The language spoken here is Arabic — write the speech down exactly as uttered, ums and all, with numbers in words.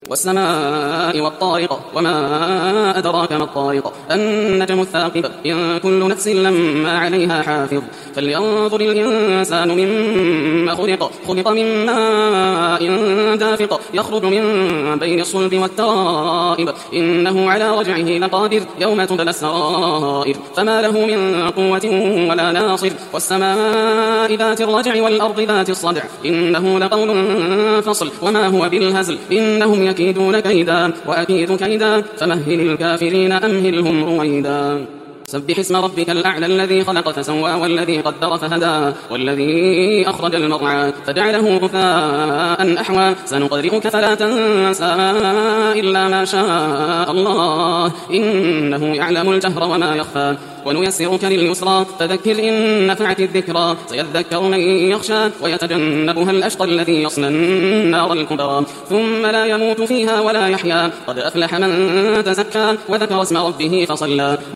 والسماء والطارق وما أدراك ما الطارق النجم الثاقب إن كل نفس لما عليها حافظ فلينظر الإنسان مما خلق خلق من ماء دافق يخرج من بين الصلب والترائب إنه على رجعه لقادر يوم تبلى السرائر فما له من قوة ولا ناصر والسماء ذات الرجع والأرض ذات الصدع إنه لقول فصل وما هو بالهزل إنهم يكيدون كيدا وأكيد كيدا فمهل الكافرين أمهلهم رويدا سبح اسم ربك الأعلى الذي خلق فسوى والذي قدر فهدى والذي أخرج المرعى فجعله غثاء أحوى سنقرئك فلا تنسى إلا ما شاء الله إنه يعلم الجهر وما يخفى ونيسرك لليسرى فذكر إن نفعت الذكرى سيذكر من يخشى ويتجنبها الأشقى الذي يصلى النار الكبرى ثم لا يموت فيها ولا يحيا قد أفلح من تزكى وذكر اسم ربه فصلى